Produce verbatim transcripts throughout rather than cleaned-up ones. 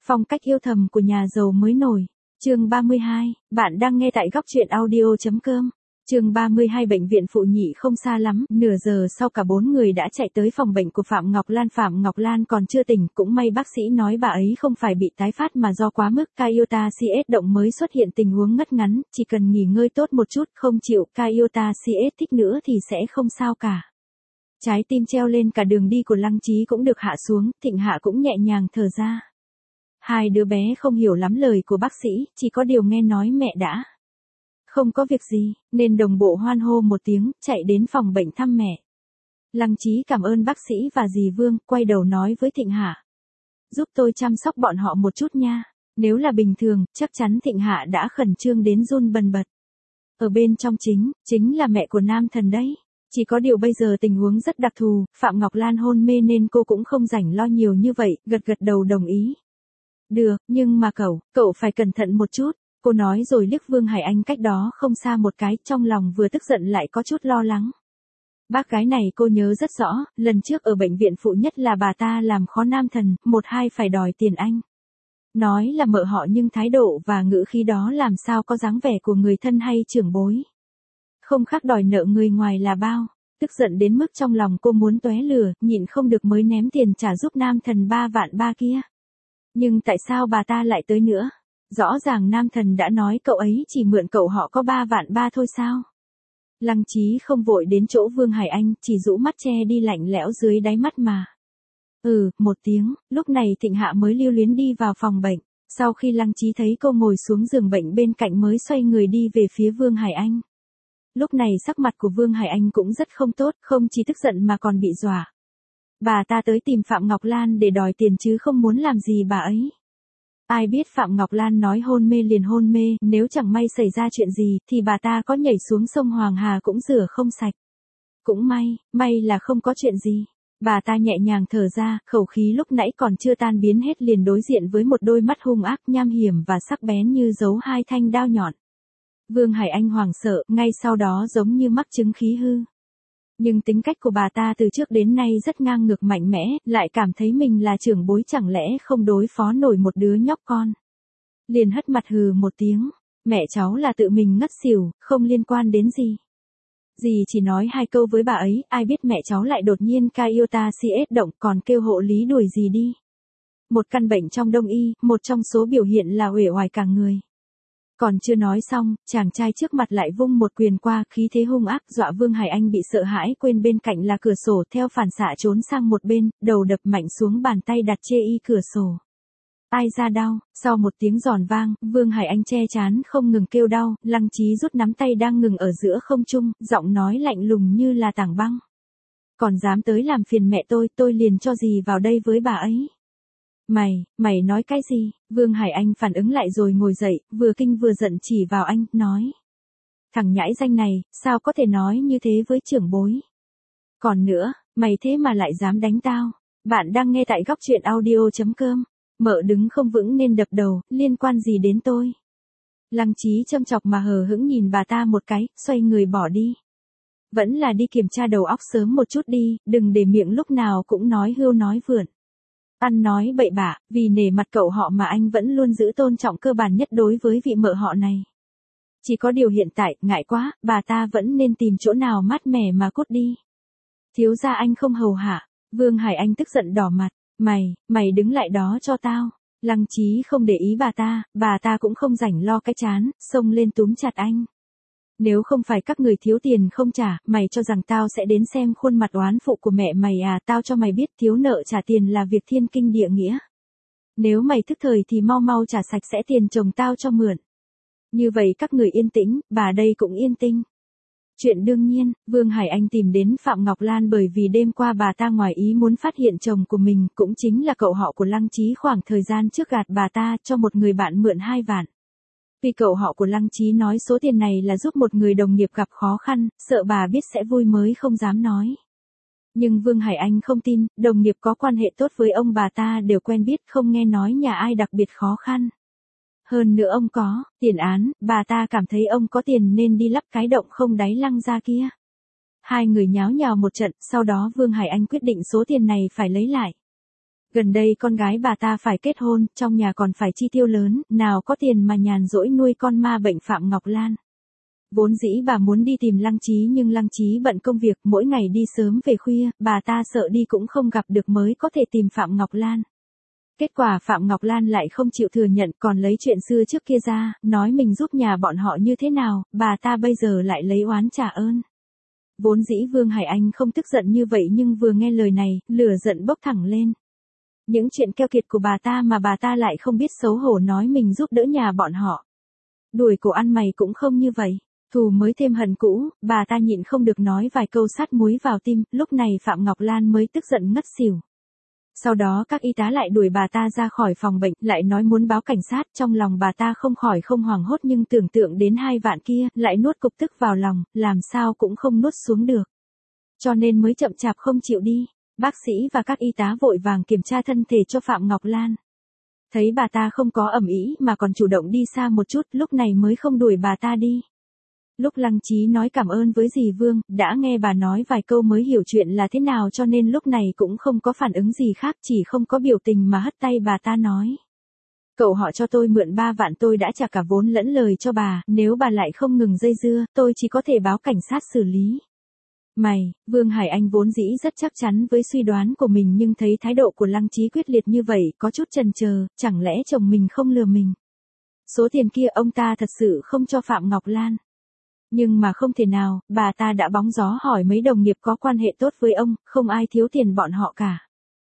Phong cách yêu thầm của nhà giàu mới nổi. Chương ba mươi hai, bạn đang nghe tại góc truyện audio.com. Chương ba mươi hai bệnh viện phụ nhị không xa lắm, nửa giờ sau cả bốn người đã chạy tới phòng bệnh của Phạm Ngọc Lan. Phạm Ngọc Lan còn chưa tỉnh, cũng may bác sĩ nói bà ấy không phải bị tái phát mà do quá mức Caiota xê ét động mới xuất hiện tình huống ngất ngắn, chỉ cần nghỉ ngơi tốt một chút, không chịu Caiota xê ét thích nữa thì sẽ không sao cả. Trái tim treo lên cả đường đi của Lăng Chí cũng được hạ xuống, Thịnh Hạ cũng nhẹ nhàng thở ra. Hai đứa bé không hiểu lắm lời của bác sĩ, chỉ có điều nghe nói mẹ đã không có việc gì, nên đồng bộ hoan hô một tiếng, chạy đến phòng bệnh thăm mẹ. Lăng Chí cảm ơn bác sĩ và dì Vương, quay đầu nói với Thịnh Hạ. Giúp tôi chăm sóc bọn họ một chút nha. Nếu là bình thường, chắc chắn Thịnh Hạ đã khẩn trương đến run bần bật. Ở bên trong chính, chính là mẹ của Nam Thần đấy. Chỉ có điều bây giờ tình huống rất đặc thù, Phạm Ngọc Lan hôn mê nên cô cũng không rảnh lo nhiều như vậy, gật gật đầu đồng ý. Được, nhưng mà cậu, cậu phải cẩn thận một chút. Cô nói rồi liếc Vương Hải Anh cách đó không xa một cái, trong lòng vừa tức giận lại có chút lo lắng. Bác gái này cô nhớ rất rõ, lần trước ở bệnh viện phụ nhất là bà ta làm khó Nam Thần, một hai phải đòi tiền anh. Nói là mợ họ nhưng thái độ và ngữ khí đó làm sao có dáng vẻ của người thân hay trưởng bối. Không khác đòi nợ người ngoài là bao. Tức giận đến mức trong lòng cô muốn tóe lửa, nhịn không được mới ném tiền trả giúp Nam Thần ba vạn ba kia. Nhưng tại sao bà ta lại tới nữa? Rõ ràng Nam Thần đã nói cậu ấy chỉ mượn cậu họ có ba vạn ba thôi sao? Lăng Chí không vội đến chỗ Vương Hải Anh, chỉ rũ mắt che đi lạnh lẽo dưới đáy mắt mà. Ừ, một tiếng, lúc này Thịnh Hạ mới lưu luyến đi vào phòng bệnh. Sau khi Lăng Chí thấy cô ngồi xuống giường bệnh bên cạnh mới xoay người đi về phía Vương Hải Anh. Lúc này sắc mặt của Vương Hải Anh cũng rất không tốt, không chỉ tức giận mà còn bị dọa. Bà ta tới tìm Phạm Ngọc Lan để đòi tiền chứ không muốn làm gì bà ấy. Ai biết Phạm Ngọc Lan nói hôn mê liền hôn mê, nếu chẳng may xảy ra chuyện gì thì bà ta có nhảy xuống sông Hoàng Hà cũng rửa không sạch. Cũng may, may là không có chuyện gì. Bà ta nhẹ nhàng thở ra, khẩu khí lúc nãy còn chưa tan biến hết liền đối diện với một đôi mắt hung ác nham hiểm và sắc bén như giấu hai thanh đao nhọn. Vương Hải Anh hoảng sợ, ngay sau đó giống như mắc chứng khí hư. Nhưng tính cách của bà ta từ trước đến nay rất ngang ngược mạnh mẽ, lại cảm thấy mình là trưởng bối chẳng lẽ không đối phó nổi một đứa nhóc con. Liền hất mặt hừ một tiếng, mẹ cháu là tự mình ngất xỉu, không liên quan đến gì. Dì chỉ nói hai câu với bà ấy, ai biết mẹ cháu lại đột nhiên Caiota xê ét động còn kêu hộ lý đuổi dì đi. Một căn bệnh trong đông y, một trong số biểu hiện là uể oải cả người. Còn chưa nói xong, chàng trai trước mặt lại vung một quyền qua, khí thế hung ác dọa Vương Hải Anh bị sợ hãi quên bên cạnh là cửa sổ, theo phản xạ trốn sang một bên, đầu đập mạnh xuống bàn tay đặt chê y cửa sổ. Ai ra đau, sau một tiếng giòn vang, Vương Hải Anh che chán không ngừng kêu đau, Lăng Chí rút nắm tay đang ngừng ở giữa không trung, giọng nói lạnh lùng như là tảng băng. Còn dám tới làm phiền mẹ tôi, tôi liền cho dì vào đây với bà ấy. Mày, mày nói cái gì? Vương Hải Anh phản ứng lại rồi ngồi dậy, vừa kinh vừa giận chỉ vào anh, nói. Thằng nhãi danh này, sao có thể nói như thế với trưởng bối? Còn nữa, mày thế mà lại dám đánh tao? Bạn đang nghe tại góc truyện audio.com. Mợ đứng không vững nên đập đầu, liên quan gì đến tôi? Lăng Chí châm chọc mà hờ hững nhìn bà ta một cái, xoay người bỏ đi. Vẫn là đi kiểm tra đầu óc sớm một chút đi, đừng để miệng lúc nào cũng nói hưu nói vượn. Ăn nói bậy bạ, vì nể mặt cậu họ mà anh vẫn luôn giữ tôn trọng cơ bản nhất đối với vị mợ họ này. Chỉ có điều hiện tại, ngại quá, bà ta vẫn nên tìm chỗ nào mát mẻ mà cút đi. Thiếu gia anh không hầu hạ, Vương Hải Anh tức giận đỏ mặt, mày, mày đứng lại đó cho tao. Lăng Chí không để ý bà ta, bà ta cũng không rảnh lo cái chán, xông lên túm chặt anh. Nếu không phải các người thiếu tiền không trả, mày cho rằng tao sẽ đến xem khuôn mặt oán phụ của mẹ mày à? Tao cho mày biết thiếu nợ trả tiền là việc thiên kinh địa nghĩa. Nếu mày thức thời thì mau mau trả sạch sẽ tiền chồng tao cho mượn. Như vậy các người yên tĩnh, bà đây cũng yên tĩnh. Chuyện đương nhiên, Vương Hải Anh tìm đến Phạm Ngọc Lan bởi vì đêm qua bà ta ngoài ý muốn phát hiện chồng của mình, cũng chính là cậu họ của Lăng Chí khoảng thời gian trước gạt bà ta cho một người bạn mượn hai vạn. Vì cậu họ của Lăng Chí nói số tiền này là giúp một người đồng nghiệp gặp khó khăn, sợ bà biết sẽ vui mới không dám nói. Nhưng Vương Hải Anh không tin, đồng nghiệp có quan hệ tốt với ông bà ta đều quen biết, không nghe nói nhà ai đặc biệt khó khăn. Hơn nữa ông có tiền án, bà ta cảm thấy ông có tiền nên đi lắp cái động không đáy Lăng ra kia. Hai người nháo nhào một trận, sau đó Vương Hải Anh quyết định số tiền này phải lấy lại. Gần đây con gái bà ta phải kết hôn, trong nhà còn phải chi tiêu lớn, nào có tiền mà nhàn rỗi nuôi con ma bệnh Phạm Ngọc Lan. Vốn dĩ bà muốn đi tìm Lăng Chí nhưng Lăng Chí bận công việc, mỗi ngày đi sớm về khuya, bà ta sợ đi cũng không gặp được mới có thể tìm Phạm Ngọc Lan. Kết quả Phạm Ngọc Lan lại không chịu thừa nhận, còn lấy chuyện xưa trước kia ra, nói mình giúp nhà bọn họ như thế nào, bà ta bây giờ lại lấy oán trả ơn. Vốn dĩ Vương Hải Anh không tức giận như vậy nhưng vừa nghe lời này, lửa giận bốc thẳng lên. Những chuyện keo kiệt của bà ta mà bà ta lại không biết xấu hổ nói mình giúp đỡ nhà bọn họ. Đuổi cổ ăn mày cũng không như vậy. Thù mới thêm hận cũ, bà ta nhịn không được nói vài câu sát muối vào tim, lúc này Phạm Ngọc Lan mới tức giận ngất xỉu. Sau đó các y tá lại đuổi bà ta ra khỏi phòng bệnh, lại nói muốn báo cảnh sát, trong lòng bà ta không khỏi không hoảng hốt nhưng tưởng tượng đến hai vạn kia, lại nuốt cục tức vào lòng, làm sao cũng không nuốt xuống được. Cho nên mới chậm chạp không chịu đi. Bác sĩ và các y tá vội vàng kiểm tra thân thể cho Phạm Ngọc Lan. Thấy bà ta không có ầm ĩ mà còn chủ động đi xa một chút, lúc này mới không đuổi bà ta đi. Lúc Lăng Chí nói cảm ơn với dì Vương, đã nghe bà nói vài câu mới hiểu chuyện là thế nào cho nên lúc này cũng không có phản ứng gì khác, chỉ không có biểu tình mà hất tay bà ta nói. Cậu họ cho tôi mượn ba vạn tôi đã trả cả vốn lẫn lời cho bà, nếu bà lại không ngừng dây dưa, tôi chỉ có thể báo cảnh sát xử lý. Mày, Vương Hải Anh vốn dĩ rất chắc chắn với suy đoán của mình nhưng thấy thái độ của Lăng Chí quyết liệt như vậy, có chút chần chờ, chẳng lẽ chồng mình không lừa mình. Số tiền kia ông ta thật sự không cho Phạm Ngọc Lan. Nhưng mà không thể nào, bà ta đã bóng gió hỏi mấy đồng nghiệp có quan hệ tốt với ông, không ai thiếu tiền bọn họ cả.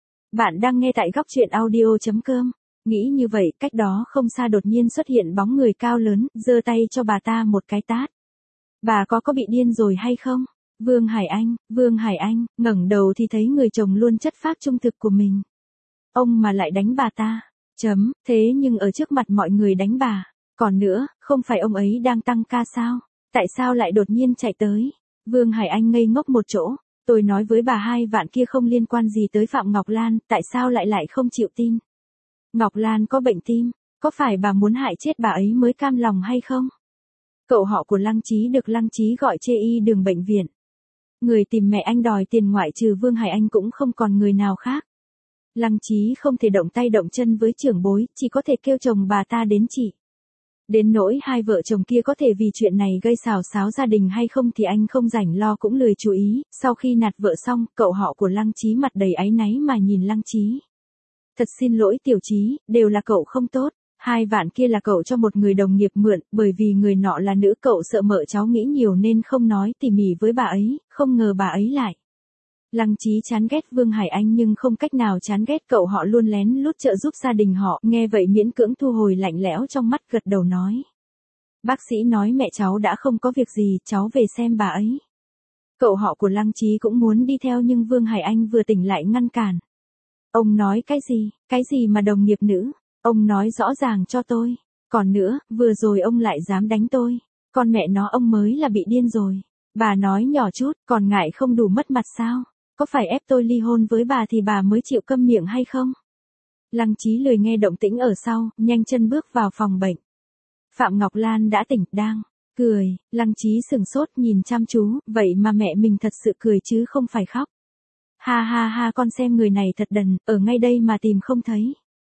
Bạn đang nghe tại góc truyện audio chấm com. Nghĩ như vậy, cách đó không xa đột nhiên xuất hiện bóng người cao lớn, giơ tay cho bà ta một cái tát. Bà có có bị điên rồi hay không? Vương Hải Anh, Vương Hải Anh, ngẩng đầu thì thấy người chồng luôn chất phác trung thực của mình. Ông mà lại đánh bà ta. Chấm, thế nhưng ở trước mặt mọi người đánh bà. Còn nữa, không phải ông ấy đang tăng ca sao? Tại sao lại đột nhiên chạy tới? Vương Hải Anh ngây ngốc một chỗ. Tôi nói với bà hai vạn kia không liên quan gì tới Phạm Ngọc Lan, tại sao lại lại không chịu tin? Ngọc Lan có bệnh tim, có phải bà muốn hại chết bà ấy mới cam lòng hay không? Cậu họ của Lăng Chí được Lăng Chí gọi chê y đường bệnh viện. Người tìm mẹ anh đòi tiền ngoại trừ Vương Hải Anh cũng không còn người nào khác. Lăng Chí không thể động tay động chân với trưởng bối, chỉ có thể kêu chồng bà ta đến trị. Đến nỗi hai vợ chồng kia có thể vì chuyện này gây xào xáo gia đình hay không thì anh không rảnh lo cũng lười chú ý. Sau khi nạt vợ xong, cậu họ của Lăng Chí mặt đầy áy náy mà nhìn Lăng Chí. Thật xin lỗi Tiểu Chí, đều là cậu không tốt. Hai vạn kia là cậu cho một người đồng nghiệp mượn, bởi vì người nọ là nữ, cậu sợ mợ cháu nghĩ nhiều nên không nói tỉ mỉ với bà ấy, không ngờ bà ấy lại. Lăng Chí chán ghét Vương Hải Anh nhưng không cách nào chán ghét cậu họ luôn lén lút trợ giúp gia đình họ, nghe vậy miễn cưỡng thu hồi lạnh lẽo trong mắt, gật đầu nói. Bác sĩ nói mẹ cháu đã không có việc gì, cháu về xem bà ấy. Cậu họ của Lăng Chí cũng muốn đi theo nhưng Vương Hải Anh vừa tỉnh lại ngăn cản. Ông nói cái gì, cái gì mà đồng nghiệp nữ? Ông nói rõ ràng cho tôi. Còn nữa, vừa rồi ông lại dám đánh tôi. Con mẹ nó ông mới là bị điên rồi. Bà nói nhỏ chút, còn ngại không đủ mất mặt sao? Có phải ép tôi ly hôn với bà thì bà mới chịu câm miệng hay không? Lăng Chí lười nghe động tĩnh ở sau, nhanh chân bước vào phòng bệnh. Phạm Ngọc Lan đã tỉnh, đang cười. Lăng Chí sừng sốt nhìn chăm chú, vậy mà mẹ mình thật sự cười chứ không phải khóc. Ha ha ha, con xem người này thật đần, ở ngay đây mà tìm không thấy.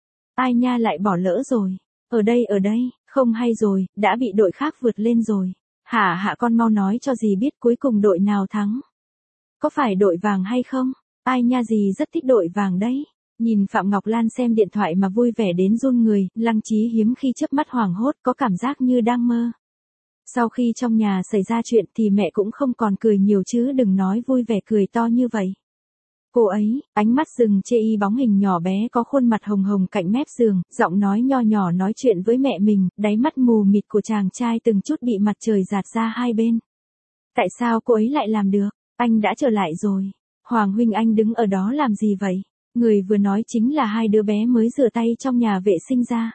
Ai nha, lại bỏ lỡ rồi. Ở đây ở đây, không hay rồi, đã bị đội khác vượt lên rồi. Hả hả, con mau nói cho dì biết cuối cùng đội nào thắng. Có phải đội vàng hay không? Ai nha, dì rất thích đội vàng đấy. Nhìn Phạm Ngọc Lan xem điện thoại mà vui vẻ đến run người, Lăng Chí hiếm khi chớp mắt hoảng hốt, có cảm giác như đang mơ. Sau khi trong nhà xảy ra chuyện thì mẹ cũng không còn cười nhiều chứ đừng nói vui vẻ cười to như vậy. Cô ấy, ánh mắt dừng chê y bóng hình nhỏ bé có khuôn mặt hồng hồng cạnh mép giường, giọng nói nho nhỏ nói chuyện với mẹ mình, đáy mắt mù mịt của chàng trai từng chút bị mặt trời rạt ra hai bên. Tại sao cô ấy lại làm được? Anh đã trở lại rồi. Hoàng huynh, anh đứng ở đó làm gì vậy? Người vừa nói chính là hai đứa bé mới rửa tay trong nhà vệ sinh ra.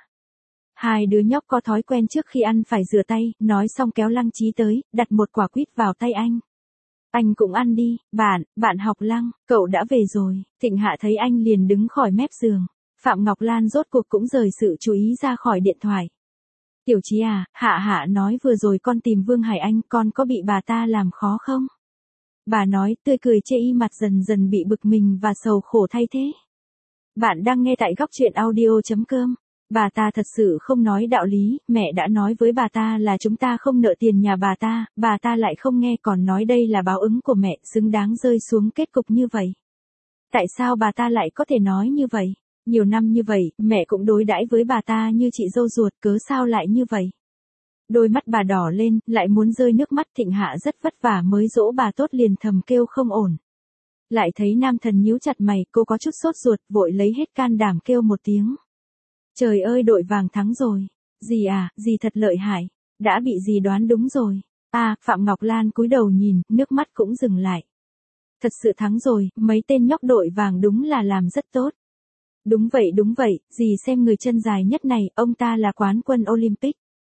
Hai đứa nhóc có thói quen trước khi ăn phải rửa tay, nói xong kéo Lăng Chí tới, đặt một quả quýt vào tay anh. Anh cũng ăn đi, bạn, bạn học Lăng, cậu đã về rồi. Thịnh Hạ thấy anh liền đứng khỏi mép giường. Phạm Ngọc Lan rốt cuộc cũng rời sự chú ý ra khỏi điện thoại. Tiểu Chí à, Hạ Hạ nói vừa rồi con tìm Vương Hải Anh, con có bị bà ta làm khó không? Bà nói, tươi cười chê y mặt dần dần bị bực mình và sầu khổ thay thế. Bạn đang nghe tại góc chuyện audio chấm com. Bà ta thật sự không nói đạo lý, mẹ đã nói với bà ta là chúng ta không nợ tiền nhà bà ta, bà ta lại không nghe còn nói đây là báo ứng của mẹ, xứng đáng rơi xuống kết cục như vậy. Tại sao bà ta lại có thể nói như vậy? Nhiều năm như vậy, mẹ cũng đối đãi với bà ta như chị dâu ruột, cớ sao lại như vậy? Đôi mắt bà đỏ lên, lại muốn rơi nước mắt. Thịnh Hạ rất vất vả mới dỗ bà tốt liền thầm kêu không ổn. Lại thấy nam thần nhíu chặt mày, cô có chút sốt ruột, vội lấy hết can đảm kêu một tiếng. Trời ơi, đội vàng thắng rồi. Dì à, dì thật lợi hại. Đã bị dì đoán đúng rồi. À, Phạm Ngọc Lan cúi đầu nhìn, nước mắt cũng dừng lại. Thật sự thắng rồi, mấy tên nhóc đội vàng đúng là làm rất tốt. Đúng vậy đúng vậy, dì xem người chân dài nhất này, ông ta là quán quân Olympic.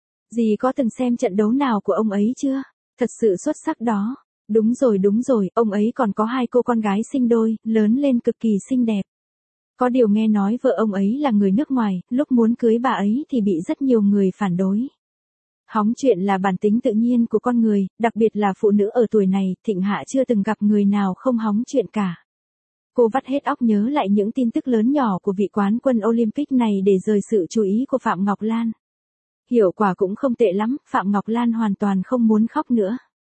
Dì có từng xem trận đấu nào của ông ấy chưa? Thật sự xuất sắc đó. Đúng rồi đúng rồi, ông ấy còn có hai cô con gái sinh đôi, lớn lên cực kỳ xinh đẹp. Có điều nghe nói vợ ông ấy là người nước ngoài, lúc muốn cưới bà ấy thì bị rất nhiều người phản đối. Hóng chuyện là bản tính tự nhiên của con người, đặc biệt là phụ nữ ở tuổi này, Thịnh Hạ chưa từng gặp người nào không hóng chuyện cả. Cô vắt hết óc nhớ lại những tin tức lớn nhỏ của vị quán quân Olympic này để rời sự chú ý của Phạm Ngọc Lan. Hiệu quả cũng không tệ lắm, Phạm Ngọc Lan hoàn toàn không muốn khóc nữa.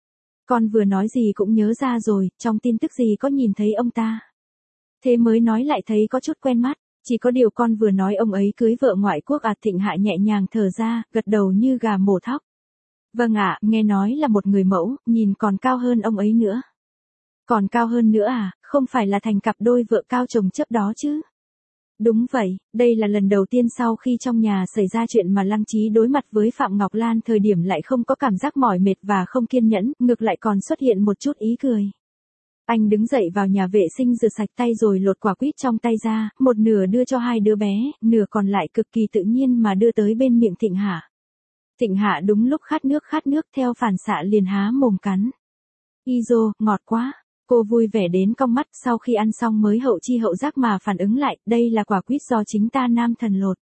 Con vừa nói gì cũng nhớ ra rồi, trong tin tức gì có nhìn thấy ông ta. Thế mới nói lại thấy có chút quen mắt, chỉ có điều con vừa nói ông ấy cưới vợ ngoại quốc à. Thịnh Hạ nhẹ nhàng thở ra, gật đầu như gà mổ thóc. Vâng ạ, nghe nói là một người mẫu, nhìn còn cao hơn ông ấy nữa. Còn cao hơn nữa à, không phải là thành cặp đôi vợ cao chồng chấp đó chứ? Đúng vậy, đây là lần đầu tiên sau khi trong nhà xảy ra chuyện mà Lăng Chí đối mặt với Phạm Ngọc Lan thời điểm lại không có cảm giác mỏi mệt và không kiên nhẫn, ngược lại còn xuất hiện một chút ý cười. Anh đứng dậy vào nhà vệ sinh rửa sạch tay rồi lột quả quýt trong tay ra, một nửa đưa cho hai đứa bé, nửa còn lại cực kỳ tự nhiên mà đưa tới bên miệng Thịnh Hạ. Thịnh Hạ đúng lúc khát nước khát nước theo phản xạ liền há mồm cắn. Izo, ngọt quá. Cô vui vẻ đến cong mắt, sau khi ăn xong mới hậu chi hậu giác mà phản ứng lại, đây là quả quýt do chính ta nam thần lột.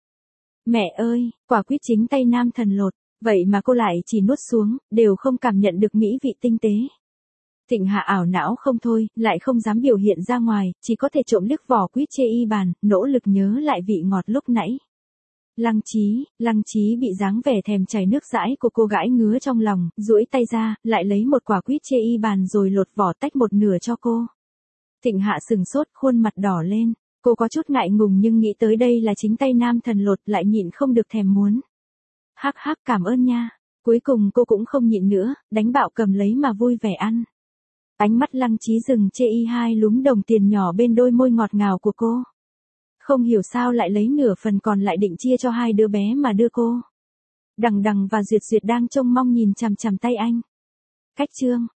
Mẹ ơi, quả quýt chính tay nam thần lột, vậy mà cô lại chỉ nuốt xuống, đều không cảm nhận được mỹ vị tinh tế. Thịnh Hạ ảo não không thôi, lại không dám biểu hiện ra ngoài, chỉ có thể trộm liếc vỏ quýt chê y bàn, nỗ lực nhớ lại vị ngọt lúc nãy. Lăng Chí, Lăng Chí bị dáng vẻ thèm chảy nước dãi của cô gái ngứa trong lòng, duỗi tay ra, lại lấy một quả quýt chê y bàn rồi lột vỏ tách một nửa cho cô. Thịnh Hạ sừng sốt, khuôn mặt đỏ lên, cô có chút ngại ngùng nhưng nghĩ tới đây là chính tay nam thần lột lại nhịn không được thèm muốn. Hắc hắc, cảm ơn nha. Cuối cùng cô cũng không nhịn nữa, đánh bạo cầm lấy mà vui vẻ ăn. Ánh mắt Lăng Chí dừng chê y hai lúm đồng tiền nhỏ bên đôi môi ngọt ngào của cô. Không hiểu sao lại lấy nửa phần còn lại định chia cho hai đứa bé mà đưa cô. Đằng Đằng và Duyệt Duyệt đang trông mong nhìn chằm chằm tay anh. Cách chương.